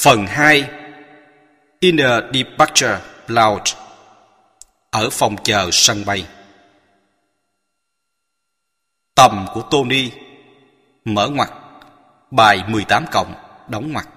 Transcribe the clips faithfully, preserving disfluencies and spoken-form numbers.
Phần hai. In a departure lounge. Ở phòng chờ sân bay. Tầm của Tony. Mở ngoặc. Bài mười tám cộng. Đóng ngoặc.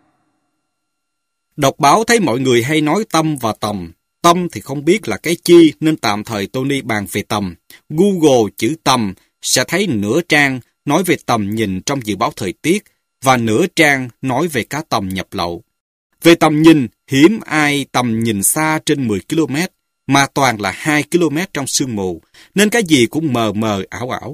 Đọc báo thấy mọi người hay nói tâm và tầm. Tâm thì không biết là cái chi nên tạm thời Tony bàn về tầm. Google chữ tầm sẽ thấy nửa trang nói về tầm nhìn trong dự báo thời tiết và nửa trang nói về cá tầm nhập lậu. Về tầm nhìn, hiếm ai tầm nhìn xa trên mười ki lô mét, mà toàn là hai ki lô mét trong sương mù, nên cái gì cũng mờ mờ ảo ảo.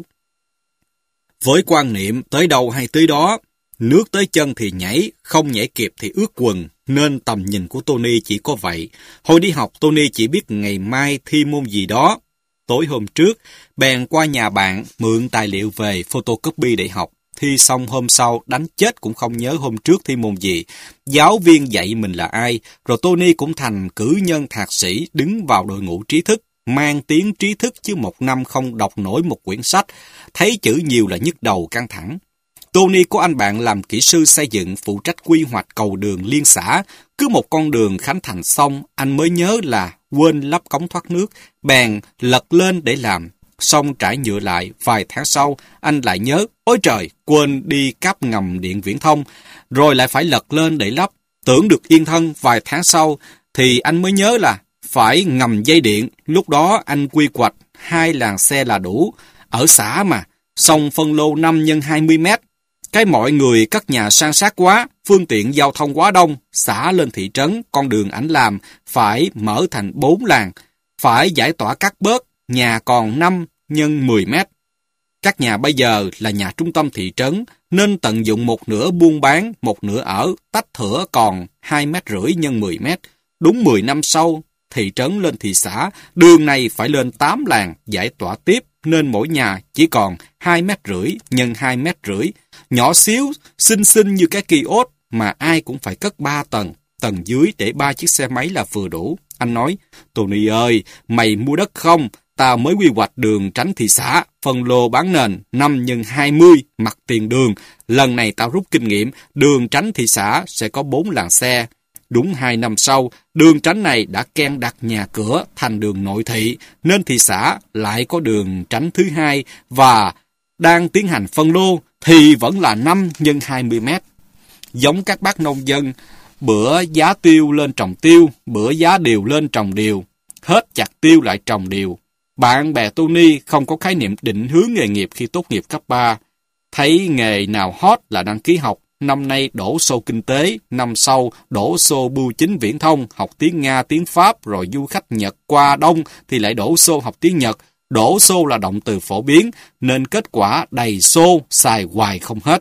Với quan niệm tới đâu hay tới đó, nước tới chân thì nhảy, không nhảy kịp thì ướt quần, nên tầm nhìn của Tony chỉ có vậy. Hồi đi học, Tony chỉ biết ngày mai thi môn gì đó. Tối hôm trước, bèn qua nhà bạn mượn tài liệu về photocopy để học. Thi xong hôm sau, đánh chết cũng không nhớ hôm trước thi môn gì. Giáo viên dạy mình là ai, rồi Tony cũng thành cử nhân thạc sĩ đứng vào đội ngũ trí thức, mang tiếng trí thức chứ một năm không đọc nổi một quyển sách, thấy chữ nhiều là nhức đầu căng thẳng. Tony có anh bạn làm kỹ sư xây dựng phụ trách quy hoạch cầu đường liên xã. Cứ một con đường khánh thành xong, anh mới nhớ là quên lắp cống thoát nước, bèn lật lên để làm. Xong trải nhựa lại, vài tháng sau, anh lại nhớ, ôi trời, quên đi cáp ngầm điện viễn thông, rồi lại phải lật lên để lắp. Tưởng được yên thân, vài tháng sau, thì anh mới nhớ là phải ngầm dây điện. Lúc đó anh quy hoạch hai làn xe là đủ, ở xã mà, xong phân lô năm nhân hai mươi mét. Cái mọi người cất nhà san sát quá, phương tiện giao thông quá đông, xã lên thị trấn, con đường ảnh làm, phải mở thành bốn làn, phải giải tỏa cắt bớt, nhà còn năm nhân mười mét. Các nhà bây giờ là nhà trung tâm thị trấn, nên tận dụng một nửa buôn bán, một nửa ở, tách thửa còn hai mét rưỡi nhân mười mét. Đúng mười năm sau, thị trấn lên thị xã, đường này phải lên tám làn, giải tỏa tiếp, nên mỗi nhà chỉ còn hai mét rưỡi nhân hai mét rưỡi. Nhỏ xíu, xinh xinh như cái kiosk mà ai cũng phải cất ba tầng, tầng dưới để ba chiếc xe máy là vừa đủ. Anh nói, Tony ơi, mày mua đất không? Tao mới quy hoạch đường tránh thị xã, phân lô bán nền năm nhân hai mươi, mặt tiền đường. Lần này tao rút kinh nghiệm, đường tránh thị xã sẽ có bốn làn xe. Đúng hai năm sau, đường tránh này đã ken đặt nhà cửa thành đường nội thị, nên thị xã lại có đường tránh thứ hai và đang tiến hành phân lô thì vẫn là năm nhân hai mươi mét. Giống các bác nông dân, bữa giá tiêu lên trồng tiêu, bữa giá điều lên trồng điều, hết chặt tiêu lại trồng điều. Bạn bè Tony không có khái niệm định hướng nghề nghiệp khi tốt nghiệp cấp ba. Thấy nghề nào hot là đăng ký học. Năm nay đổ xô kinh tế, năm sau đổ xô bưu chính viễn thông, học tiếng Nga, tiếng Pháp, rồi du khách Nhật qua Đông thì lại đổ xô học tiếng Nhật. Đổ xô là động từ phổ biến, nên kết quả đầy xô, xài hoài không hết.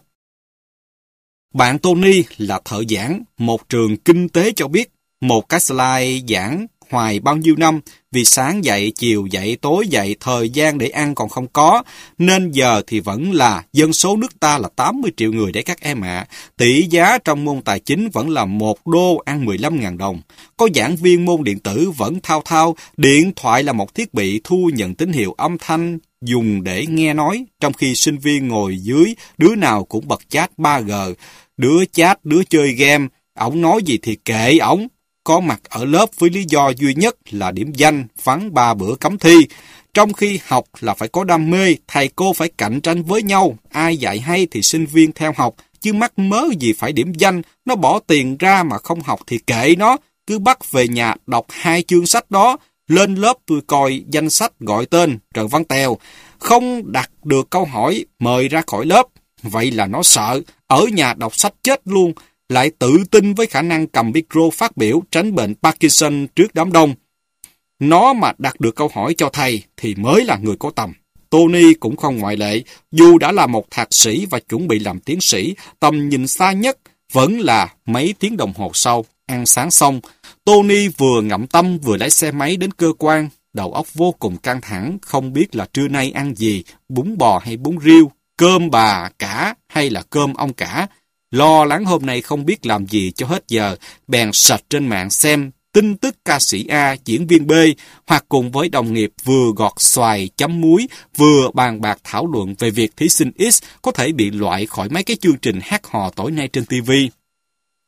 Bạn Tony là thợ giảng, một trường kinh tế cho biết, một cái slide giảng hoài bao nhiêu năm, vì sáng dậy, chiều dậy, tối dậy, thời gian để ăn còn không có, nên giờ thì vẫn là dân số nước ta là tám mươi triệu người đấy các em ạ. À. Tỷ giá trong môn tài chính vẫn là một đô ăn mười lăm nghìn đồng. Có giảng viên môn điện tử vẫn thao thao, điện thoại là một thiết bị thu nhận tín hiệu âm thanh dùng để nghe nói, trong khi sinh viên ngồi dưới, đứa nào cũng bật chat ba G, đứa chat, đứa chơi game, ổng nói gì thì kệ ổng. Có mặt ở lớp với lý do duy nhất là điểm danh, vắng ba bữa cấm thi. Trong khi học là phải có đam mê, thầy cô phải cạnh tranh với nhau, ai dạy hay thì sinh viên theo học, chứ mắc mớ gì phải điểm danh, nó bỏ tiền ra mà không học thì kệ nó, cứ bắt về nhà đọc hai chương sách đó, lên lớp tôi coi danh sách gọi tên, Trần Văn Tèo, không đặt được câu hỏi mời ra khỏi lớp, vậy là nó sợ, ở nhà đọc sách chết luôn, lại tự tin với khả năng cầm micro phát biểu tránh bệnh Parkinson trước đám đông. Nó mà đặt được câu hỏi cho thầy thì mới là người có tầm. Tony cũng không ngoại lệ, dù đã là một thạc sĩ và chuẩn bị làm tiến sĩ, tầm nhìn xa nhất vẫn là mấy tiếng đồng hồ sau, ăn sáng xong. Tony vừa ngậm tâm vừa lái xe máy đến cơ quan, đầu óc vô cùng căng thẳng, không biết là trưa nay ăn gì, bún bò hay bún riêu, cơm bà cả hay là cơm ông cả. Lo lắng hôm nay không biết làm gì cho hết giờ, bèn search trên mạng xem tin tức ca sĩ A, diễn viên B, hoặc cùng với đồng nghiệp vừa gọt xoài chấm muối, vừa bàn bạc thảo luận về việc thí sinh X có thể bị loại khỏi mấy cái chương trình hát hò tối nay trên ti vi.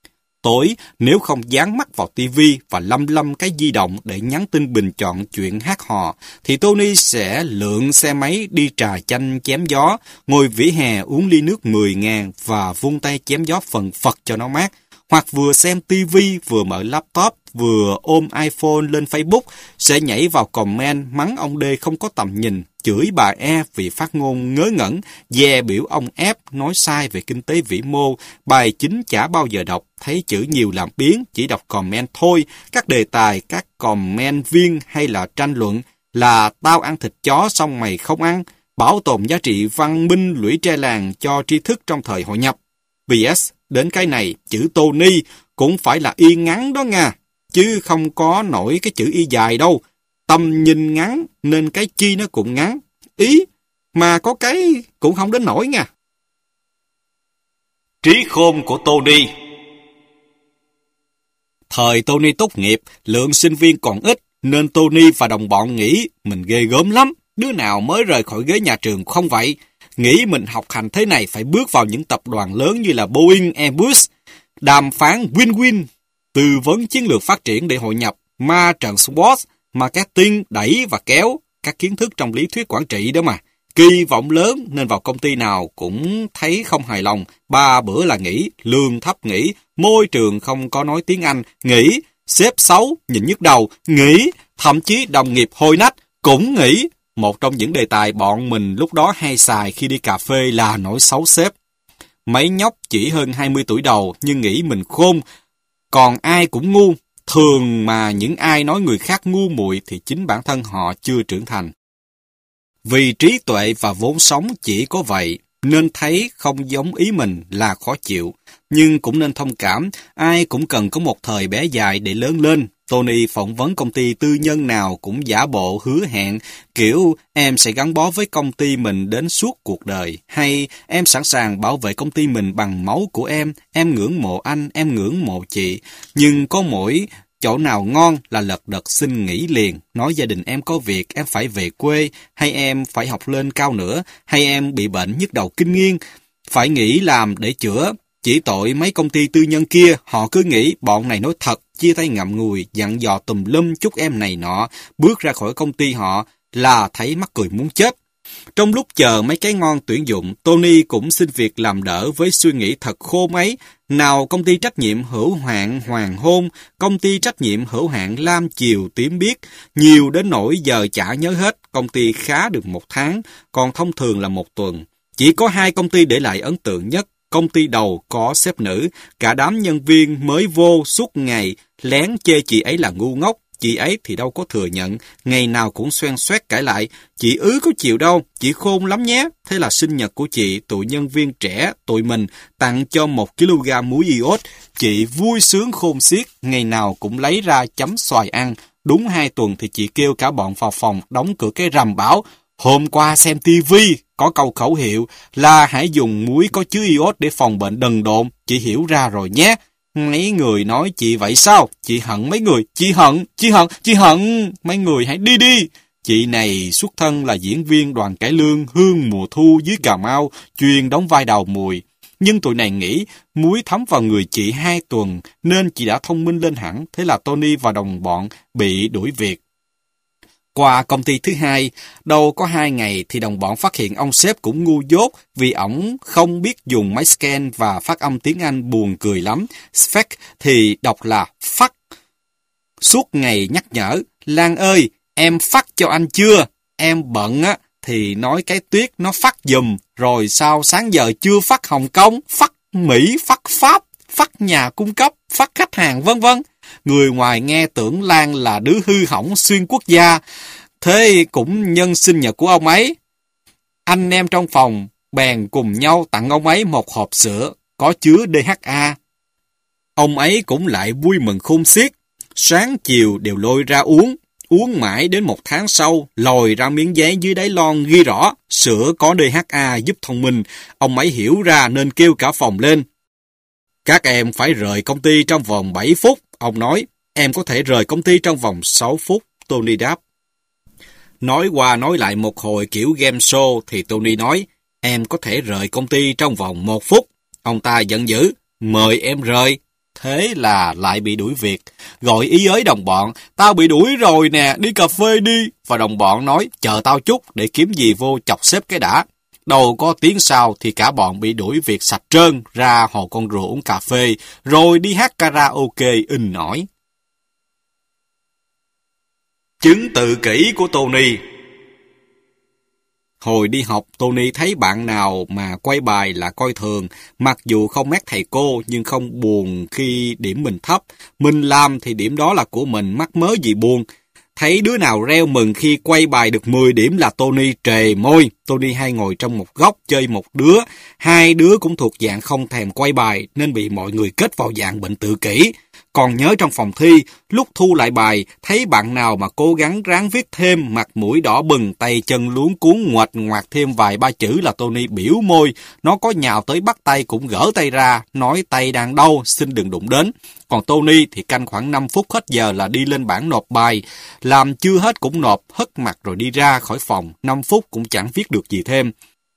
tối nếu không dán mắt vào tivi và lăm lăm cái di động để nhắn tin bình chọn chuyện hát hò, thì Tony sẽ lượn xe máy đi trà chanh chém gió, ngồi vỉa hè uống ly nước mười ngàn và vung tay chém gió phần phật cho nó mát. Hoặc vừa xem tivi, vừa mở laptop, vừa ôm iPhone lên Facebook, sẽ nhảy vào comment mắng ông D không có tầm nhìn, chửi bà E vì phát ngôn ngớ ngẩn, dè biểu ông F nói sai về kinh tế vĩ mô, bài chính chả bao giờ đọc, thấy chữ nhiều làm biếng, chỉ đọc comment thôi, các đề tài, các comment viên hay là tranh luận là tao ăn thịt chó xong mày không ăn, bảo tồn giá trị văn minh lũy tre làng cho tri thức trong thời hội nhập. pê ét đến cái này, chữ Tony cũng phải là y ngắn đó nha, chứ không có nổi cái chữ y dài đâu. Tầm nhìn ngắn nên cái chi nó cũng ngắn. Ý, mà có cái cũng không đến nổi nha. Trí khôn của Tony. Thời Tony tốt nghiệp, lượng sinh viên còn ít, nên Tony và đồng bọn nghĩ mình ghê gớm lắm. Đứa nào mới rời khỏi ghế nhà trường không vậy? Nghĩ mình học hành thế này phải bước vào những tập đoàn lớn như là Boeing, Airbus, đàm phán win-win, tư vấn chiến lược phát triển để hội nhập, ma trận SWOT, marketing, đẩy và kéo, các kiến thức trong lý thuyết quản trị đó mà. Kỳ vọng lớn nên vào công ty nào cũng thấy không hài lòng, ba bữa là nghỉ, lương thấp nghỉ, môi trường không có nói tiếng Anh, nghỉ, sếp xấu, nhìn nhức đầu, nghỉ, thậm chí đồng nghiệp hôi nách, cũng nghỉ. Một trong những đề tài bọn mình lúc đó hay xài khi đi cà phê là nỗi xấu sếp. Mấy nhóc chỉ hơn hai mươi tuổi đầu nhưng nghĩ mình khôn, còn ai cũng ngu. Thường mà những ai nói người khác ngu muội thì chính bản thân họ chưa trưởng thành. Vì trí tuệ và vốn sống chỉ có vậy, nên thấy không giống ý mình là khó chịu. Nhưng cũng nên thông cảm, ai cũng cần có một thời bé dài để lớn lên. Tony phỏng vấn công ty tư nhân nào cũng giả bộ hứa hẹn, kiểu em sẽ gắn bó với công ty mình đến suốt cuộc đời, hay em sẵn sàng bảo vệ công ty mình bằng máu của em, em ngưỡng mộ anh, em ngưỡng mộ chị. Nhưng có mỗi chỗ nào ngon là lật đật xin nghỉ liền, nói gia đình em có việc, em phải về quê, hay em phải học lên cao nữa, hay em bị bệnh nhức đầu kinh niên, phải nghỉ làm để chữa. Chỉ tội mấy công ty tư nhân kia, họ cứ nghĩ bọn này nói thật, chia tay ngậm ngùi, dặn dò tùm lum chúc em này nọ, bước ra khỏi công ty họ là thấy mắc cười muốn chết. Trong lúc chờ mấy cái ngon tuyển dụng, Tony cũng xin việc làm đỡ với suy nghĩ thật khô mấy. Nào công ty trách nhiệm hữu hạn hoàng hôn, công ty trách nhiệm hữu hạn lam chiều tím biếc, nhiều đến nỗi giờ chả nhớ hết, công ty khá được một tháng, còn thông thường là một tuần. Chỉ có hai công ty để lại ấn tượng nhất. Công ty đầu có sếp nữ, cả đám nhân viên mới vô suốt ngày lén chê chị ấy là ngu ngốc. Chị ấy thì đâu có thừa nhận, ngày nào cũng xoen xoét cãi lại. Chị ứ có chịu đâu, chị khôn lắm nhé. Thế là sinh nhật của chị, tụi nhân viên trẻ, tụi mình tặng cho một ki lô gam muối iốt. Chị vui sướng khôn xiết, ngày nào cũng lấy ra chấm xoài ăn. Đúng hai tuần thì chị kêu cả bọn vào phòng, đóng cửa cái rầm bảo, hôm qua xem tivi có câu khẩu hiệu là hãy dùng muối có chứa iốt để phòng bệnh đần độn, chị hiểu ra rồi nhé. Mấy người nói chị vậy sao? Chị hận mấy người, chị hận, chị hận, chị hận, mấy người hãy đi đi. Chị này xuất thân là diễn viên đoàn cải lương Hương mùa thu dưới Cà Mau, chuyên đóng vai đào mùi. Nhưng tụi này nghĩ muối thấm vào người chị hai tuần nên chị đã thông minh lên hẳn, thế là Tony và đồng bọn bị đuổi việc. Qua công ty thứ hai, đâu có hai ngày thì đồng bọn phát hiện ông sếp cũng ngu dốt vì ổng không biết dùng máy scan và phát âm tiếng Anh buồn cười lắm. Fax thì đọc là phát. Suốt ngày nhắc nhở, Lan ơi, em phát cho anh chưa? Em bận á, thì nói cái tuyết nó phát giùm, rồi sao sáng giờ chưa phát Hồng Kông, phát Mỹ, phát Pháp, phát nhà cung cấp, phát khách hàng vân vân. Người ngoài nghe tưởng Lan là đứa hư hỏng xuyên quốc gia. Thế cũng nhân sinh nhật của ông ấy, anh em trong phòng bèn cùng nhau tặng ông ấy một hộp sữa có chứa đê hát a. Ông ấy cũng lại vui mừng khôn xiết, sáng chiều đều lôi ra uống. Uống mãi đến một tháng sau, lòi ra miếng giấy dưới đáy lon ghi rõ sữa có đê hát a giúp thông minh. Ông ấy hiểu ra nên kêu cả phòng lên. Các em phải rời công ty trong vòng bảy phút. Ông nói, em có thể rời công ty trong vòng sáu phút. Tony đáp. Nói qua nói lại một hồi kiểu game show thì Tony nói, em có thể rời công ty trong vòng một phút. Ông ta giận dữ, mời em rời. Thế là lại bị đuổi việc. Gọi ý ới đồng bọn, tao bị đuổi rồi nè, đi cà phê đi. Và đồng bọn nói, chờ tao chút để kiếm gì vô chọc xếp cái đã. Đầu có tiếng sau thì cả bọn bị đuổi việc sạch trơn, ra hồ con rùa uống cà phê, rồi đi hát karaoke in nổi. Chứng tự kỷ của Tony. Hồi đi học, Tony thấy bạn nào mà quay bài là coi thường, mặc dù không mét thầy cô nhưng không buồn khi điểm mình thấp. Mình làm thì điểm đó là của mình, mắc mớ gì buồn. Thấy đứa nào reo mừng khi quay bài được mười điểm là Tony trề môi. Tony hay ngồi trong một góc chơi một đứa. Hai đứa cũng thuộc dạng không thèm quay bài nên bị mọi người kết vào dạng bệnh tự kỷ. Còn nhớ trong phòng thi, lúc thu lại bài, thấy bạn nào mà cố gắng ráng viết thêm, mặt mũi đỏ bừng, tay chân luống cuống ngoạch ngoạc thêm vài ba chữ là Tony biểu môi. Nó có nhào tới bắt tay cũng gỡ tay ra, nói tay đang đau, xin đừng đụng đến. Còn Tony thì canh khoảng năm phút hết giờ là đi lên bảng nộp bài. Làm chưa hết cũng nộp, hất mặt rồi đi ra khỏi phòng, năm phút cũng chẳng viết được gì thêm.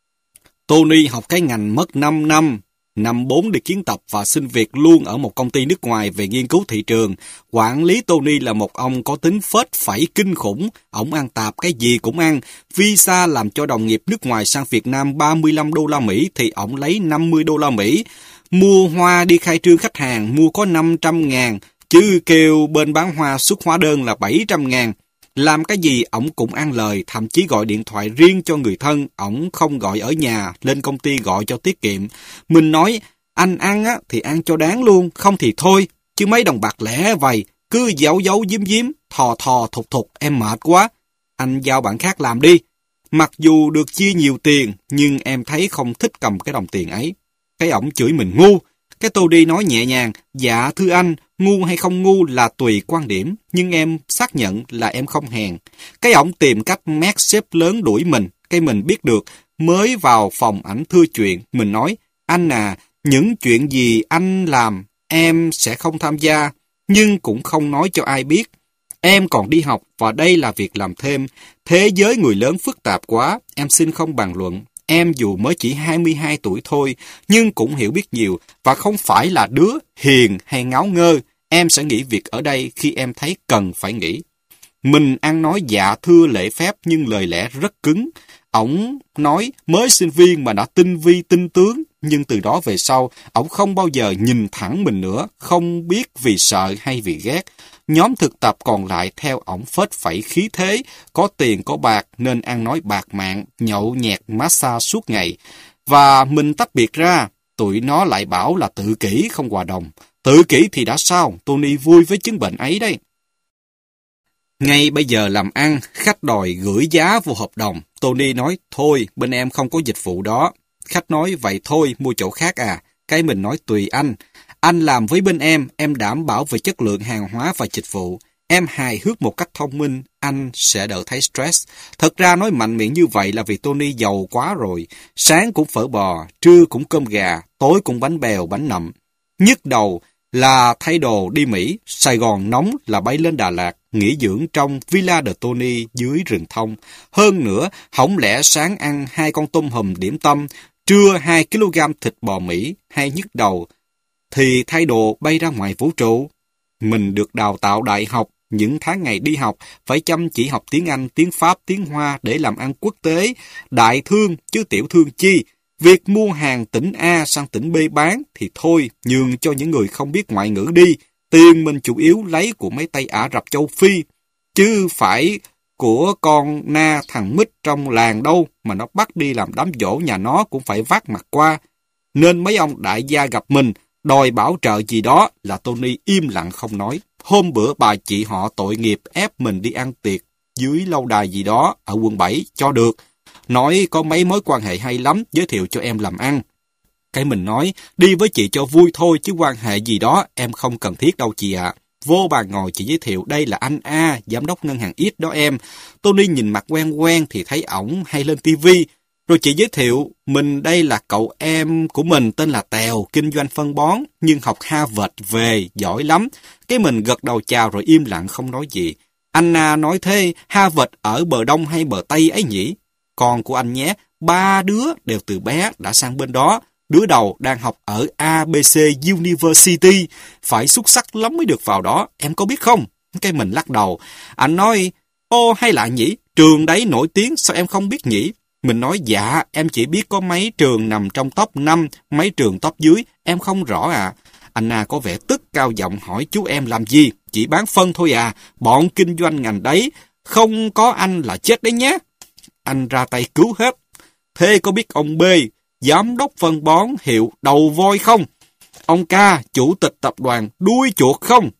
Tony học cái ngành mất năm năm. Năm bốn đi kiến tập và xin việc luôn ở một công ty nước ngoài về nghiên cứu thị trường. Quản lý Tony là một ông có tính phết phẩy kinh khủng. Ông ăn tạp cái gì cũng ăn. Visa làm cho đồng nghiệp nước ngoài sang Việt Nam ba mươi lăm đô la Mỹ thì ông lấy năm mươi đô la Mỹ. Mua hoa đi khai trương khách hàng mua có năm trăm ngàn. Chứ kêu bên bán hoa xuất hóa đơn là bảy trăm ngàn. Làm cái gì ổng cũng ăn lời, thậm chí gọi điện thoại riêng cho người thân, ổng không gọi ở nhà, lên công ty gọi cho tiết kiệm. Mình nói, anh ăn á thì ăn cho đáng luôn, không thì thôi, chứ mấy đồng bạc lẻ vầy, cứ giấu giấu giếm giếm, thò thò thục thục, em mệt quá. Anh giao bạn khác làm đi. Mặc dù được chia nhiều tiền, nhưng em thấy không thích cầm cái đồng tiền ấy. Cái ổng chửi mình ngu. Cái Tony nói nhẹ nhàng, dạ thưa anh, ngu hay không ngu là tùy quan điểm, nhưng em xác nhận là em không hèn. Cái ổng tìm cách mét sếp lớn đuổi mình, cái mình biết được, mới vào phòng ảnh thưa chuyện, mình nói, anh à, những chuyện gì anh làm, em sẽ không tham gia, nhưng cũng không nói cho ai biết. Em còn đi học và đây là việc làm thêm, thế giới người lớn phức tạp quá, em xin không bàn luận. Em dù mới chỉ hai mươi hai tuổi thôi, nhưng cũng hiểu biết nhiều và không phải là đứa hiền hay ngáo ngơ. Em sẽ nghỉ việc ở đây khi em thấy cần phải nghỉ. Mình ăn nói dạ thưa lễ phép nhưng lời lẽ rất cứng. Ổng nói mới sinh viên mà đã tinh vi tinh tướng, nhưng từ đó về sau, ổng không bao giờ nhìn thẳng mình nữa, không biết vì sợ hay vì ghét. Nhóm thực tập còn lại theo ổng phết phẩy khí thế, có tiền có bạc nên ăn nói bạc mạng, nhậu nhẹt massage suốt ngày. Và mình tách biệt ra, tụi nó lại bảo là tự kỷ không hòa đồng. Tự kỷ thì đã sao, Tony vui với chứng bệnh ấy đấy. Ngay bây giờ làm ăn, khách đòi gửi giá vô hợp đồng. Tony nói, thôi, bên em không có dịch vụ đó. Khách nói, vậy thôi, mua chỗ khác à. Cái mình nói, tùy anh. Anh làm với bên em, em đảm bảo về chất lượng hàng hóa và dịch vụ. Em hài hước một cách thông minh, anh sẽ đỡ thấy stress. Thật ra nói mạnh miệng như vậy là vì Tony giàu quá rồi. Sáng cũng phở bò, trưa cũng cơm gà, tối cũng bánh bèo, bánh nậm. Nhức đầu là thay đồ đi Mỹ, Sài Gòn nóng là bay lên Đà Lạt, nghỉ dưỡng trong Villa de Tony dưới rừng thông. Hơn nữa, hổng lẽ sáng ăn hai con tôm hùm điểm tâm, trưa hai ki lô gam thịt bò Mỹ hay nhức đầu, thì thay đồ bay ra ngoài vũ trụ. Mình được đào tạo đại học, những tháng ngày đi học phải chăm chỉ học tiếng Anh, tiếng Pháp, tiếng Hoa để làm ăn quốc tế. Đại thương chứ tiểu thương chi. Việc mua hàng tỉnh A sang tỉnh B bán thì thôi, nhường cho những người không biết ngoại ngữ đi. Tiền mình chủ yếu lấy của mấy tay Ả Rập châu Phi, chứ phải của con na thằng mít trong làng đâu mà nó bắt đi làm đám dỗ nhà nó cũng phải vác mặt qua. Nên mấy ông đại gia gặp mình, đòi bảo trợ gì đó là Tony im lặng không nói. Hôm bữa bà chị họ tội nghiệp ép mình đi ăn tiệc dưới lâu đài gì đó ở quận bảy cho được. Nói có mấy mối quan hệ hay lắm, giới thiệu cho em làm ăn. Cái mình nói, đi với chị cho vui thôi chứ quan hệ gì đó em không cần thiết đâu chị ạ. À. Vô bàn ngồi chị giới thiệu đây là anh A, giám đốc ngân hàng X đó em. Tony nhìn mặt quen quen thì thấy ổng hay lên tivi. Rồi chị giới thiệu, mình đây là cậu em của mình tên là Tèo, kinh doanh phân bón, nhưng học Harvard về, giỏi lắm. Cái mình gật đầu chào rồi im lặng không nói gì. Anna nói thế, Harvard ở bờ đông hay bờ tây ấy nhỉ? Con của anh nhé, ba đứa đều từ bé đã sang bên đó. Đứa đầu đang học ở a bê xê University, phải xuất sắc lắm mới được vào đó, em có biết không? Cái mình lắc đầu. Anh nói, ô hay lạ nhỉ, trường đấy nổi tiếng, sao em không biết nhỉ? Mình nói dạ, em chỉ biết có mấy trường nằm trong top năm, mấy trường top dưới, em không rõ à. Anna có vẻ tức cao giọng hỏi chú em làm gì, chỉ bán phân thôi à, bọn kinh doanh ngành đấy, không có anh là chết đấy nhé. Anh ra tay cứu hết. Thế có biết ông B, giám đốc phân bón hiệu đầu voi không? Ông K, chủ tịch tập đoàn đuôi chuột không?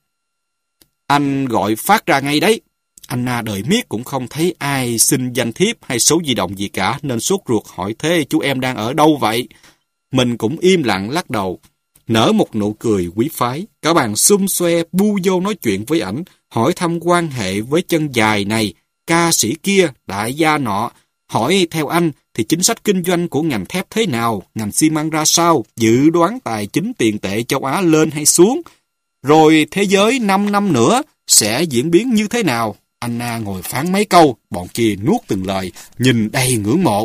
Anh gọi phát ra ngay đấy. Anna đợi miết cũng không thấy ai xin danh thiếp hay số di động gì cả, nên sốt ruột hỏi thế chú em đang ở đâu vậy? Mình cũng im lặng lắc đầu, nở một nụ cười quý phái. Cả bàn xum xoe bu vô nói chuyện với ảnh, hỏi thăm quan hệ với chân dài này, ca sĩ kia, đại gia nọ. Hỏi theo anh thì chính sách kinh doanh của ngành thép thế nào, ngành xi măng ra sao, dự đoán tài chính tiền tệ châu Á lên hay xuống, rồi thế giới năm năm nữa sẽ diễn biến như thế nào. Anna ngồi phán mấy câu, bọn kia nuốt từng lời, nhìn đầy ngưỡng mộ.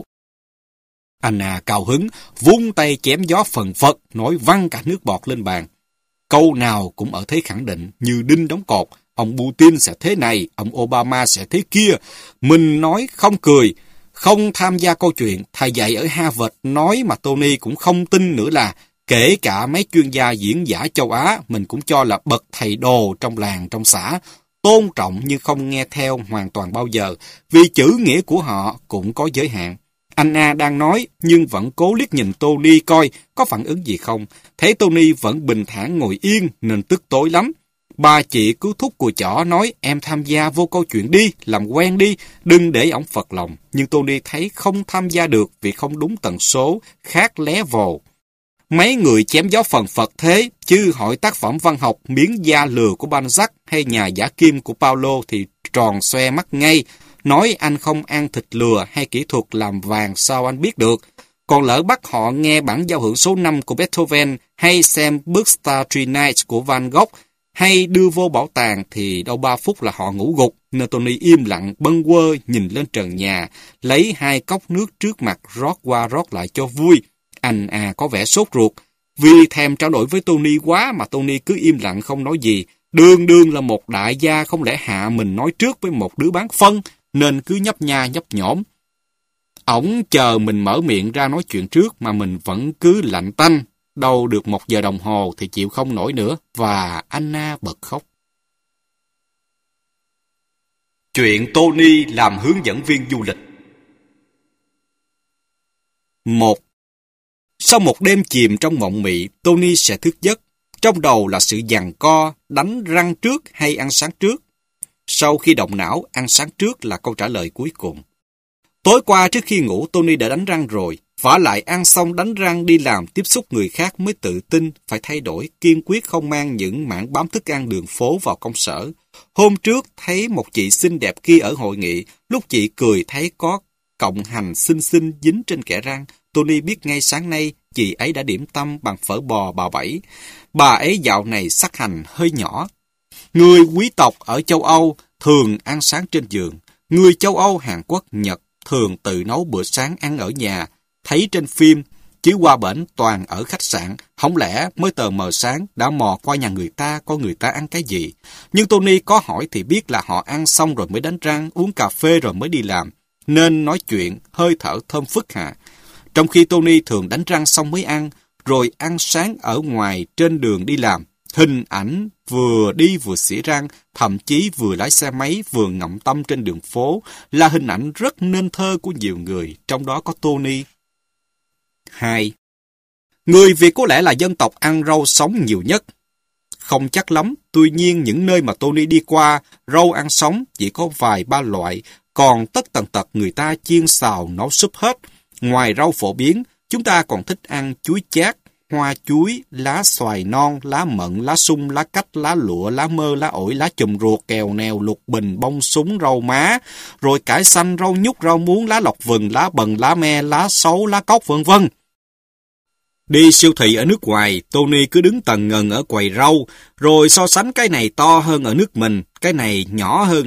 Anna cao hứng, vung tay chém gió phần phật, nói văng cả nước bọt lên bàn. Câu nào cũng ở thế khẳng định, như đinh đóng cột. Ông Putin sẽ thế này, ông Obama sẽ thế kia. Mình nói không cười, không tham gia câu chuyện. Thầy dạy ở Harvard nói mà Tony cũng không tin nữa là kể cả mấy chuyên gia diễn giả châu Á, mình cũng cho là bậc thầy đồ trong làng, trong xã. Tôn trọng nhưng không nghe theo hoàn toàn bao giờ, vì chữ nghĩa của họ cũng có giới hạn. Anna đang nói, nhưng vẫn cố liếc nhìn Tony coi có phản ứng gì không. Thấy Tony vẫn bình thản ngồi yên nên tức tối lắm. Bà chị cứ thúc cùi chỏ nói em tham gia vô câu chuyện đi, làm quen đi, đừng để ổng phật lòng. Nhưng Tony thấy không tham gia được vì không đúng tần số, khác level. Mấy người chém gió phần phật thế, chứ hỏi tác phẩm văn học Miếng da lừa của Balzac hay Nhà giả kim của Paulo thì tròn xoe mắt ngay. Nói anh không ăn thịt lừa hay kỹ thuật làm vàng sao anh biết được. Còn lỡ bắt họ nghe bản giao hưởng số năm của Beethoven hay xem bức Starry Night của Van Gogh hay đưa vô bảo tàng thì đâu ba phút là họ ngủ gục. Nên Tony im lặng bâng quơ nhìn lên trần nhà, lấy hai cốc nước trước mặt rót qua rót lại cho vui. Anh à có vẻ sốt ruột, vì thèm trao đổi với Tony quá mà Tony cứ im lặng không nói gì. Đương đương là một đại gia, không lẽ hạ mình nói trước với một đứa bán phân, nên cứ nhấp nha nhấp nhổm. Ổng chờ mình mở miệng ra nói chuyện trước mà mình vẫn cứ lạnh tanh. Đâu được một giờ đồng hồ thì chịu không nổi nữa, và Anna bật khóc. Chuyện Tony làm hướng dẫn viên du lịch. Một. Sau một đêm chìm trong mộng mị, Tony sẽ thức giấc. Trong đầu là sự giằng co, đánh răng trước hay ăn sáng trước. Sau khi động não, ăn sáng trước là câu trả lời cuối cùng. Tối qua trước khi ngủ, Tony đã đánh răng rồi. Vả lại ăn xong đánh răng đi làm tiếp xúc người khác mới tự tin, phải thay đổi, kiên quyết không mang những mảng bám thức ăn đường phố vào công sở. Hôm trước thấy một chị xinh đẹp kia ở hội nghị, lúc chị cười thấy có cọng hành xinh xinh dính trên kẽ răng. Tony biết ngay sáng nay chị ấy đã điểm tâm bằng phở bò bà Bảy. Bà ấy dạo này sắc hành hơi nhỏ. Người quý tộc ở châu Âu thường ăn sáng trên giường. Người châu Âu, Hàn Quốc, Nhật thường tự nấu bữa sáng ăn ở nhà. Thấy trên phim, chứ qua bển toàn ở khách sạn. Không lẽ mới tờ mờ sáng đã mò qua nhà người ta coi người ta ăn cái gì. Nhưng Tony có hỏi thì biết là họ ăn xong rồi mới đánh răng, uống cà phê rồi mới đi làm. Nên nói chuyện, hơi thở thơm phức hả. Trong khi Tony thường đánh răng xong mới ăn, rồi ăn sáng ở ngoài trên đường đi làm. Hình ảnh vừa đi vừa xỉa răng, thậm chí vừa lái xe máy vừa ngậm tâm trên đường phố là hình ảnh rất nên thơ của nhiều người, trong đó có Tony. Hai. Người Việt có lẽ là dân tộc ăn rau sống nhiều nhất. Không chắc lắm, tuy nhiên những nơi mà Tony đi qua, rau ăn sống chỉ có vài ba loại, còn tất tần tật người ta chiên xào nấu súp hết. Ngoài rau phổ biến, chúng ta còn thích ăn chuối chát, hoa chuối, lá xoài non, lá mận, lá sung, lá cách, lá lụa, lá mơ, lá ổi, lá chùm ruột, kèo nèo, lục bình, bông súng, rau má, rồi cải xanh, rau nhút, rau muống, lá lọc vừng, lá bần, lá me, lá sấu, lá cóc, vân vân. Đi siêu thị ở nước ngoài, Tony cứ đứng tần ngần ở quầy rau, rồi so sánh cái này to hơn ở nước mình, cái này nhỏ hơn nè.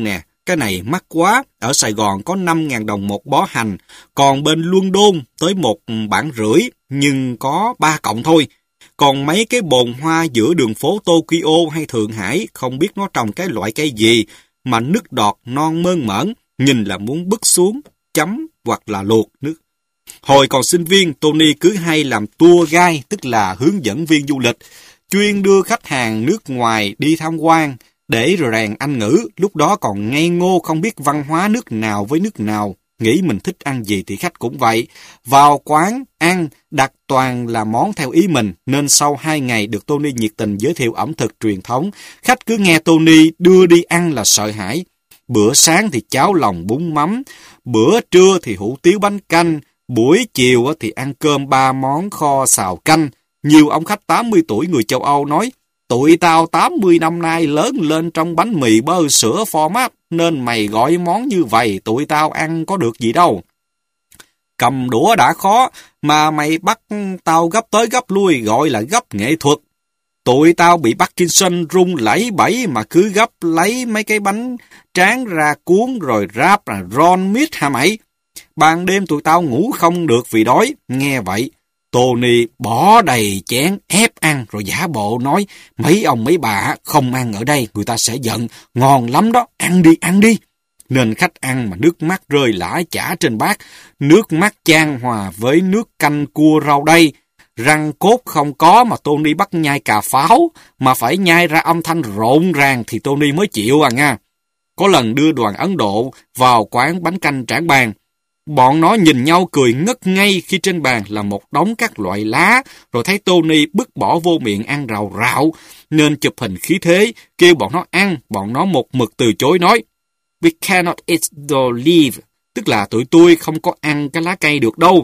cái này mắc quá, ở Sài Gòn có năm ngàn đồng một bó hành, còn bên London tới một bảng rưỡi, nhưng có ba cọng thôi. Còn mấy cái bồn hoa giữa đường phố Tokyo hay Thượng Hải, không biết nó trồng cái loại cây gì, mà nước đọt non mơn mởn, nhìn là muốn bứt xuống, chấm hoặc là luộc nước. Hồi còn sinh viên, Tony cứ hay làm tour guide, tức là hướng dẫn viên du lịch, chuyên đưa khách hàng nước ngoài đi tham quan, để rèn Anh ngữ. Lúc đó còn ngây ngô không biết văn hóa nước nào với nước nào, nghĩ mình thích ăn gì thì khách cũng vậy. Vào quán ăn, đặt toàn là món theo ý mình, nên sau hai ngày được Tony nhiệt tình giới thiệu ẩm thực truyền thống, khách cứ nghe Tony đưa đi ăn là sợ hãi. Bữa sáng thì cháo lòng bún mắm, bữa trưa thì hủ tiếu bánh canh, buổi chiều thì ăn cơm ba món kho xào canh. Nhiều ông khách tám mươi tuổi người châu Âu nói, tụi tao tám mươi năm nay lớn lên trong bánh mì bơ sữa format, nên mày gọi món như vậy tụi tao ăn có được gì đâu. Cầm đũa đã khó, mà mày bắt tao gấp tới gấp lui gọi là gấp nghệ thuật. Tụi tao bị Parkinson run lẩy bẩy mà cứ gấp lấy mấy cái bánh tráng ra cuốn rồi ráp là ron mít hả mày? Ban đêm tụi tao ngủ không được vì đói. Nghe vậy, Tony bỏ đầy chén ép ăn rồi giả bộ nói, mấy ông mấy bà không ăn ở đây người ta sẽ giận, ngon lắm đó, ăn đi ăn đi. Nên khách ăn mà nước mắt rơi lã chả trên bát, nước mắt chan hòa với nước canh cua rau đay. Răng cốt không có mà Tony bắt nhai cà pháo, mà phải nhai ra âm thanh rộn ràng thì Tony mới chịu à nha. Có lần đưa đoàn Ấn Độ vào quán bánh canh Trảng Bàng, bọn nó nhìn nhau cười ngất ngây khi trên bàn là một đống các loại lá, rồi thấy Tony bứt bỏ vô miệng ăn rào rạo, nên chụp hình khí thế, kêu bọn nó ăn, bọn nó một mực từ chối nói, "We cannot eat the leaf", tức là tụi tôi không có ăn cái lá cây được đâu.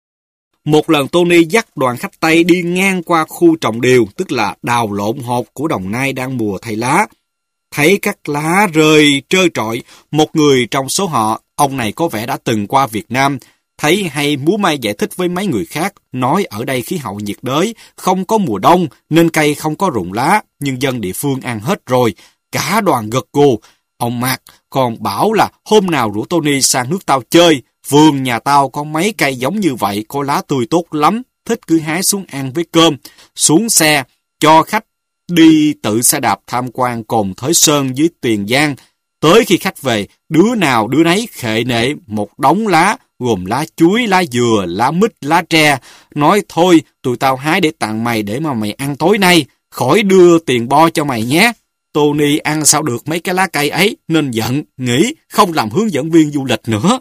Một lần Tony dắt đoàn khách Tây đi ngang qua khu trồng điều, tức là đào lộn hột của Đồng Nai đang mùa thay lá. Thấy các lá rơi trơ trọi, một người trong số họ, ông này có vẻ đã từng qua Việt Nam, thấy hay múa may giải thích với mấy người khác, nói ở đây khí hậu nhiệt đới, không có mùa đông nên cây không có rụng lá, nhưng dân địa phương ăn hết rồi. Cả đoàn gật gù. Ông Mạc còn bảo là hôm nào rủ Tony sang nước tao chơi, vườn nhà tao có mấy cây giống như vậy, có lá tươi tốt lắm, thích cứ hái xuống ăn với cơm. Xuống xe, cho khách đi tự xe đạp tham quan Cồn Thới Sơn dưới Tiền Giang. Tới khi khách về, đứa nào đứa nấy khệ nệ một đống lá, gồm lá chuối, lá dừa, lá mít, lá tre. Nói thôi, tụi tao hái để tặng mày để mà mày ăn tối nay, khỏi đưa tiền bo cho mày nhé. Tony ăn sao được mấy cái lá cây ấy, nên giận, nghĩ không làm hướng dẫn viên du lịch nữa.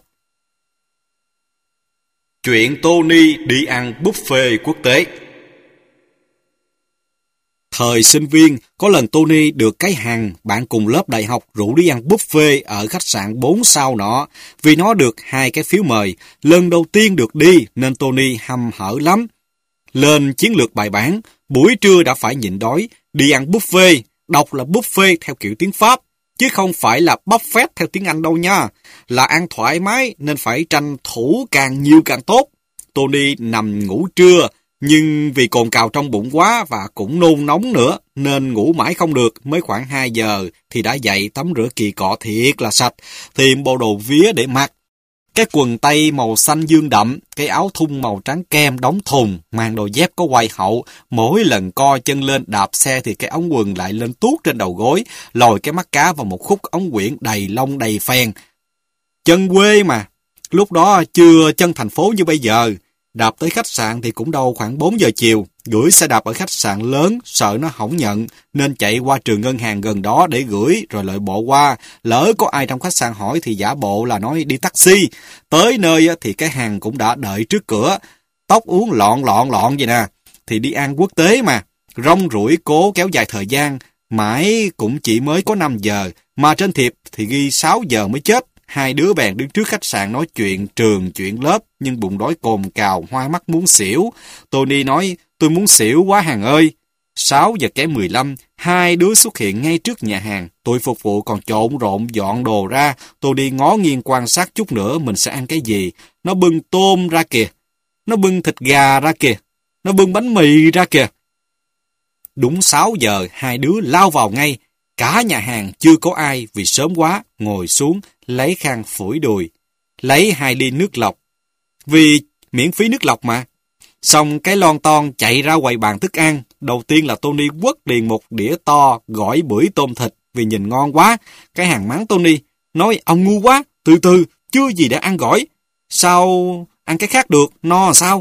Chuyện Tony đi ăn buffet quốc tế. Thời sinh viên, có lần Tony được cái Hằng, bạn cùng lớp đại học rủ đi ăn buffet ở khách sạn bốn sao nọ, vì nó được hai cái phiếu mời. Lần đầu tiên được đi nên Tony hăm hở lắm. Lên chiến lược bài bản, buổi trưa đã phải nhịn đói, đi ăn buffet, đọc là buffet theo kiểu tiếng Pháp, chứ không phải là buffet theo tiếng Anh đâu nha. Là ăn thoải mái nên phải tranh thủ càng nhiều càng tốt. Tony nằm ngủ trưa, nhưng vì cồn cào trong bụng quá và cũng nôn nóng nữa, nên ngủ mãi không được, mới khoảng hai giờ thì đã dậy tắm rửa kỳ cọ thiệt là sạch, tìm bộ đồ vía để mặc. Cái quần tây màu xanh dương đậm, cái áo thun màu trắng kem đóng thùng, mang đôi dép có quai hậu, mỗi lần co chân lên đạp xe thì cái ống quần lại lên tuốt trên đầu gối, lòi cái mắt cá vào một khúc ống quyển đầy lông đầy phèn. Chân quê mà, lúc đó chưa chân thành phố như bây giờ. Đạp tới khách sạn thì cũng đâu khoảng bốn giờ chiều, gửi xe đạp ở khách sạn lớn, sợ nó hỏng nhận, nên chạy qua trường ngân hàng gần đó để gửi rồi lợi bộ qua. Lỡ có ai trong khách sạn hỏi thì giả bộ là nói đi taxi. Tới nơi thì cái hàng cũng đã đợi trước cửa, tóc uống lọn lọn lọn vậy nè. Thì đi ăn quốc tế mà, rong ruổi cố kéo dài thời gian, mãi cũng chỉ mới có năm giờ, mà trên thiệp thì ghi sáu giờ mới chết. Hai đứa bèn đứng trước khách sạn nói chuyện trường, chuyện lớp, nhưng bụng đói cồn cào, hoa mắt muốn xỉu. Tony nói, tôi muốn xỉu quá Hằng ơi. sáu giờ kém mười lăm, hai đứa xuất hiện ngay trước nhà hàng. Tôi phục vụ còn trộn rộn dọn đồ ra. Tôi đi ngó nghiêng quan sát chút nữa mình sẽ ăn cái gì. Nó bưng tôm ra kìa. Nó bưng thịt gà ra kìa. Nó bưng bánh mì ra kìa. Đúng sáu giờ, hai đứa lao vào ngay. Cả nhà hàng chưa có ai vì sớm quá, ngồi xuống, lấy khăn phủi đùi, lấy hai ly nước lọc. Vì miễn phí nước lọc mà. Xong cái lon ton chạy ra quầy bàn thức ăn. Đầu tiên là Tony quất liền một đĩa to, gỏi bưởi tôm thịt vì nhìn ngon quá. Cái hàng mắng Tony, nói ông ngu quá, từ từ, chưa gì đã ăn gỏi. Sao ăn cái khác được, no sao?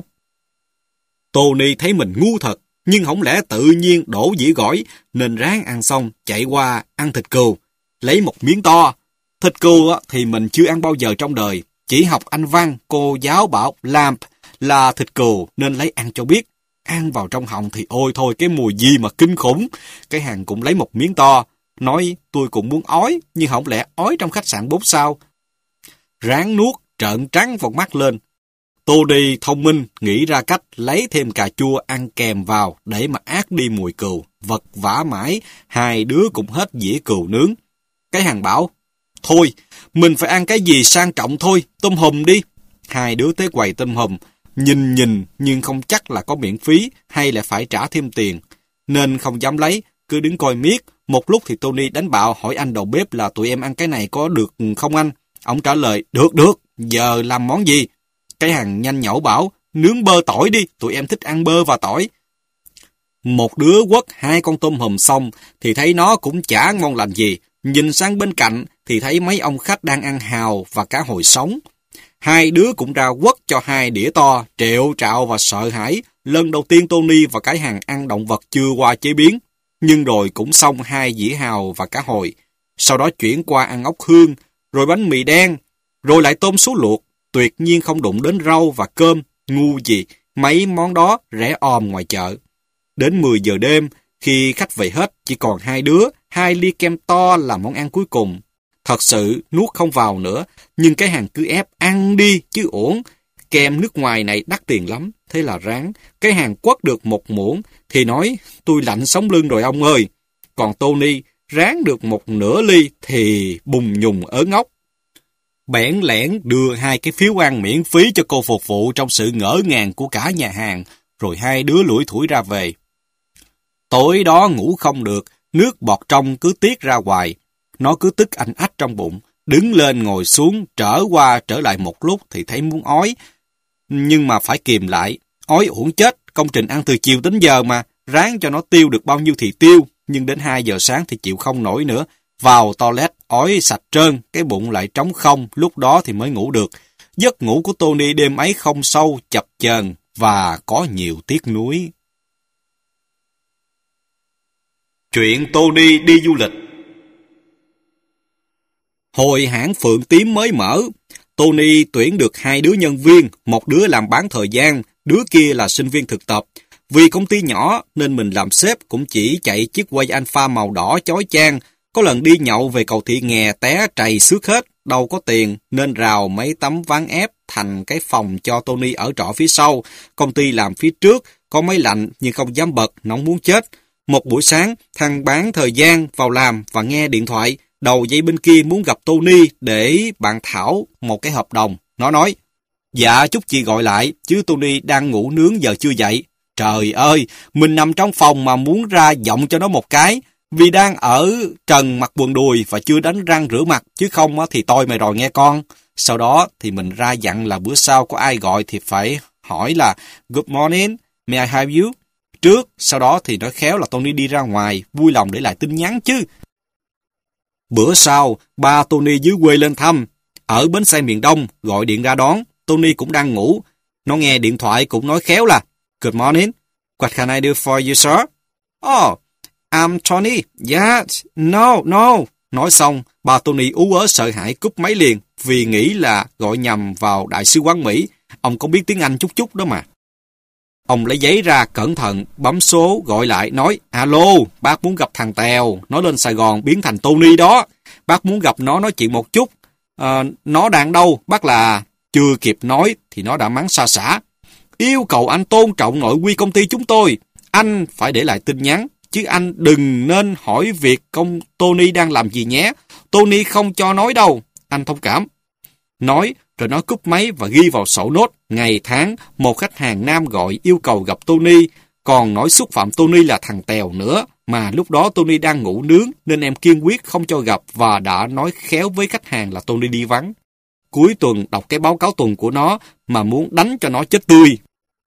Tony thấy mình ngu thật, nhưng không lẽ tự nhiên đổ dĩa gỏi, nên ráng ăn xong, chạy qua ăn thịt cừu. Lấy một miếng to. Thịt cừu thì mình chưa ăn bao giờ trong đời. Chỉ học Anh văn, cô giáo bảo lamb là thịt cừu nên lấy ăn cho biết. Ăn vào trong họng thì ôi thôi cái mùi gì mà kinh khủng. Cái hàng cũng lấy một miếng to. Nói tôi cũng muốn ói, nhưng không lẽ ói trong khách sạn bốn sao. Ráng nuốt, trợn trắng vào mắt lên. Tony thông minh nghĩ ra cách lấy thêm cà chua ăn kèm vào để mà át đi mùi cừu. Vật vã mãi, hai đứa cũng hết dĩa cừu nướng. Cái hàng bảo, thôi, mình phải ăn cái gì sang trọng thôi, tôm hùm đi. Hai đứa tới quầy tôm hùm, nhìn nhìn nhưng không chắc là có miễn phí hay là phải trả thêm tiền. Nên không dám lấy, cứ đứng coi miết. Một lúc thì Tony đánh bạo hỏi anh đầu bếp là tụi em ăn cái này có được không anh? Ông trả lời, được được, giờ làm món gì? Cái hàng nhanh nhẩu bảo, nướng bơ tỏi đi, tụi em thích ăn bơ và tỏi. Một đứa quất hai con tôm hùm xong thì thấy nó cũng chả ngon lành gì. Nhìn sang bên cạnh thì thấy mấy ông khách đang ăn hào và cá hồi sống. Hai đứa cũng ra quất cho hai đĩa to, trẹo trạo và sợ hãi. Lần đầu tiên Tony và cái hàng ăn động vật chưa qua chế biến. Nhưng rồi cũng xong hai dĩa hào và cá hồi. Sau đó chuyển qua ăn ốc hương, rồi bánh mì đen, rồi lại tôm sú luộc. Tuyệt nhiên không đụng đến rau và cơm, ngu gì, mấy món đó rẻ òm ngoài chợ. Đến mười giờ đêm, khi khách về hết, chỉ còn hai đứa, hai ly kem to là món ăn cuối cùng. Thật sự nuốt không vào nữa, nhưng cái hàng cứ ép ăn đi chứ uổng. Kem nước ngoài này đắt tiền lắm, thế là ráng. Cái hàng quất được một muỗng thì nói tôi lạnh sống lưng rồi ông ơi. Còn Tony ráng được một nửa ly thì bùng nhùng ớn ngốc. Bẽn lẽn đưa hai cái phiếu ăn miễn phí cho cô phục vụ trong sự ngỡ ngàng của cả nhà hàng, rồi hai đứa lủi thủi ra về. Tối đó ngủ không được, nước bọt trong cứ tiết ra hoài. Nó cứ tức anh ách trong bụng, đứng lên ngồi xuống, trở qua trở lại một lúc thì thấy muốn ói. Nhưng mà phải kìm lại, ói uổng chết, công trình ăn từ chiều đến giờ mà, ráng cho nó tiêu được bao nhiêu thì tiêu. Nhưng đến hai giờ sáng thì chịu không nổi nữa. Vào toilet, ói sạch trơn, cái bụng lại trống không, lúc đó thì mới ngủ được. Giấc ngủ của Tony đêm ấy không sâu, chập chờn và có nhiều tiếc nuối. Chuyện Tony đi du lịch. Hồi hãng Phượng Tím mới mở, Tony tuyển được hai đứa nhân viên, một đứa làm bán thời gian, đứa kia là sinh viên thực tập. Vì công ty nhỏ nên mình làm sếp cũng chỉ chạy chiếc quay Alpha màu đỏ chói chang. Có lần đi nhậu về cầu Thị Nghè té trầy xước hết, đâu có tiền nên rào mấy tấm ván ép thành cái phòng cho Tony ở trọ phía sau. Công ty làm phía trước, có máy lạnh nhưng không dám bật, nóng muốn chết. Một buổi sáng, thằng bán thời gian vào làm và nghe điện thoại. Đầu dây bên kia muốn gặp Tony để bạn thảo một cái hợp đồng. Nó nói, dạ chút chị gọi lại, chứ Tony đang ngủ nướng giờ chưa dậy. Trời ơi, mình nằm trong phòng mà muốn ra giọng cho nó một cái. Vì đang ở trần mặc quần đùi và chưa đánh răng rửa mặt, chứ không thì tôi mày rồi nghe con. Sau đó thì mình ra dặn là bữa sau có ai gọi thì phải hỏi là Good morning, may I have you? Trước, sau đó thì nói khéo là Tony đi ra ngoài, vui lòng để lại tin nhắn chứ. Bữa sau, ba Tony dưới quê lên thăm. Ở bến xe miền Đông, gọi điện ra đón. Tony cũng đang ngủ. Nó nghe điện thoại cũng nói khéo là Good morning, what can I do for you, sir? Oh, I'm Tony. Yes, no, no. Nói xong, ba Tony ú ớ sợ hãi cúp máy liền vì nghĩ là gọi nhầm vào Đại sứ quán Mỹ. Ông có biết tiếng Anh chút chút đó mà. Ông lấy giấy ra cẩn thận, bấm số, gọi lại, nói alo, bác muốn gặp thằng Tèo, nó lên Sài Gòn biến thành Tony đó. Bác muốn gặp nó nói chuyện một chút. À, nó đang đâu? Bác là... Chưa kịp nói thì nó đã mắng xa xả. Yêu cầu anh tôn trọng nội quy công ty chúng tôi. Anh phải để lại tin nhắn, chứ anh đừng nên hỏi việc công Tony đang làm gì nhé. Tony không cho nói đâu. Anh thông cảm. Nói, rồi nó cúp máy và ghi vào sổ nốt ngày tháng một khách hàng nam gọi yêu cầu gặp Tony, còn nói xúc phạm Tony là thằng Tèo nữa. mà lúc đó Tony đang ngủ nướng nên em kiên quyết không cho gặp và đã nói khéo với khách hàng là Tony đi vắng. Cuối tuần đọc cái báo cáo tuần của nó mà muốn đánh cho nó chết tươi.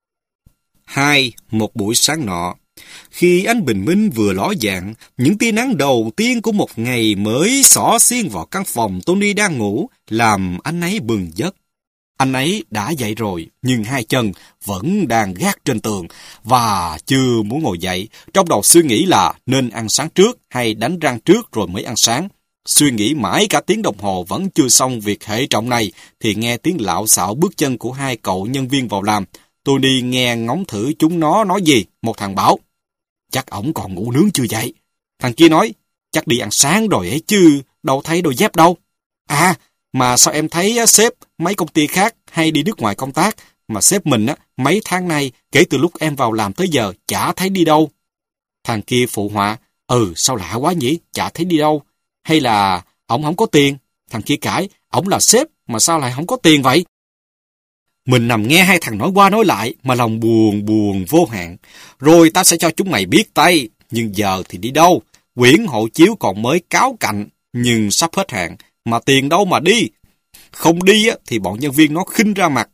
Hai. Một buổi sáng nọ, khi ánh bình minh vừa ló dạng, những tia nắng đầu tiên của một ngày mới xỏ xiên vào căn phòng Tony đang ngủ, làm anh ấy bừng giấc. Anh ấy đã dậy rồi, nhưng hai chân vẫn đang gác trên tường và chưa muốn ngồi dậy. Trong đầu suy nghĩ là nên ăn sáng trước hay đánh răng trước rồi mới ăn sáng. Suy nghĩ mãi cả tiếng đồng hồ vẫn chưa xong việc hệ trọng này, thì nghe tiếng lạo xạo bước chân của hai cậu nhân viên vào làm. Tony nghe ngóng thử chúng nó nói gì. Một thằng bảo, chắc ổng còn ngủ nướng chưa dậy. Thằng kia nói, chắc đi ăn sáng rồi ấy chứ, đâu thấy đôi dép đâu. À, mà sao em thấy sếp mấy công ty khác hay đi nước ngoài công tác, mà sếp mình á mấy tháng nay kể từ lúc em vào làm tới giờ chả thấy đi đâu. Thằng kia phụ họa, ừ sao lạ quá nhỉ, chả thấy đi đâu. Hay là ổng không có tiền? Thằng kia cãi, ổng là sếp mà sao lại không có tiền vậy? Mình nằm nghe hai thằng nói qua nói lại mà lòng buồn buồn vô hạn. Rồi ta sẽ cho chúng mày biết tay, nhưng giờ thì đi đâu? Quyển hộ chiếu còn mới cáo cạnh, nhưng sắp hết hạn, mà tiền đâu mà đi? Không đi á, thì bọn nhân viên nó khinh ra mặt.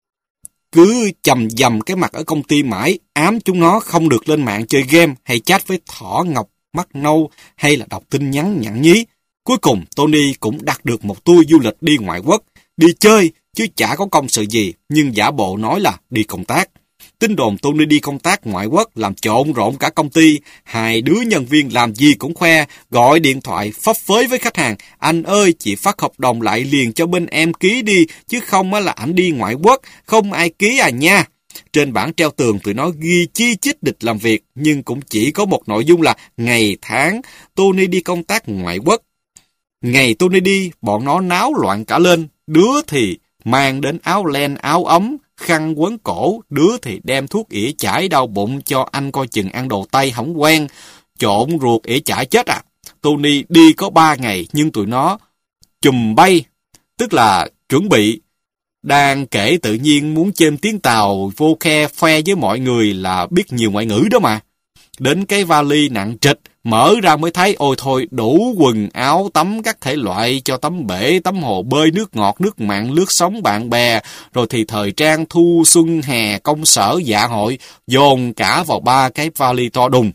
Cứ chầm dầm cái mặt ở công ty mãi, ám chúng nó không được lên mạng chơi game hay chat với thỏ ngọc mắt nâu hay là đọc tin nhắn nhặn nhí. Cuối cùng Tony cũng đặt được một tour du lịch đi ngoại quốc, đi chơi chứ chả có công sự gì, nhưng giả bộ nói là đi công tác. Tin đồn Tony đi công tác ngoại quốc làm trộn rộn cả công ty. Hai đứa nhân viên làm gì cũng khoe, gọi điện thoại phấp phới với khách hàng. Anh ơi, chị phát hợp đồng lại liền cho bên em ký đi, chứ không là ảnh đi ngoại quốc, không ai ký à nha. Trên bảng treo tường tụi nó ghi chi chít lịch làm việc, nhưng cũng chỉ có một nội dung là ngày tháng Tony đi công tác ngoại quốc. Ngày Tony đi, bọn nó náo loạn cả lên. Đứa thì mang đến áo len áo ấm, khăn quấn cổ, đứa thì đem thuốc ỉa chải đau bụng cho anh coi chừng ăn đồ Tây không quen, trộn ruột ỉa chải chết à. Tony đi có ba ngày nhưng tụi nó chùm bay, tức là chuẩn bị. Đang kể tự nhiên muốn chêm tiếng Tàu vô khe khoe với mọi người là biết nhiều ngoại ngữ đó mà. Đến cái vali nặng trịch, mở ra mới thấy ôi thôi đủ quần áo tắm các thể loại cho tắm bể, tắm hồ bơi, nước ngọt, nước mặn, lướt sóng bạn bè, rồi thì thời trang thu xuân hè, công sở, dạ hội, dồn cả vào ba cái vali to đùng.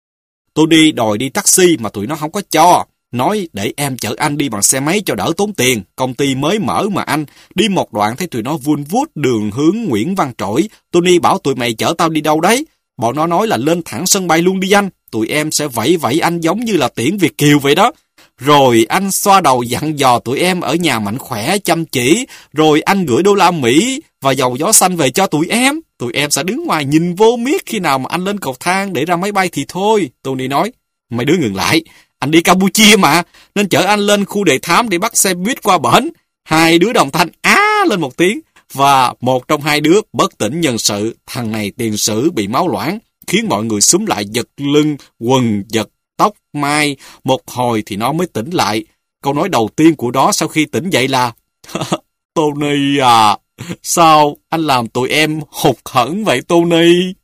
Tôi đi đòi đi taxi mà tụi nó không có cho. Nói để em chở anh đi bằng xe máy cho đỡ tốn tiền, công ty mới mở mà anh. Đi một đoạn thấy tụi nó vun vút đường hướng Nguyễn Văn Trỗi. Tony bảo tụi mày chở tao đi đâu đấy? Bọn nó nói là lên thẳng sân bay luôn đi anh. Tụi em sẽ vẫy vẫy anh giống như là tiễn Việt kiều vậy đó. Rồi anh xoa đầu dặn dò tụi em ở nhà mạnh khỏe chăm chỉ. Rồi anh gửi đô la Mỹ và dầu gió xanh về cho tụi em. Tụi em sẽ đứng ngoài nhìn vô miết, khi nào mà anh lên cầu thang để ra máy bay thì thôi. Tony nói, mấy đứa ngừng lại. Anh đi Campuchia mà, nên chở anh lên khu đề thám để bắt xe buýt qua bển. Hai đứa đồng thanh á lên một tiếng. Và một trong hai đứa bất tỉnh nhân sự, thằng này tiền sử bị máu loãng, khiến mọi người xúm lại giật lưng, quần, giật tóc, mai. Một hồi thì nó mới tỉnh lại. Câu nói đầu tiên của nó sau khi tỉnh dậy là Tony à, sao anh làm tụi em hụt hẫng vậy Tony?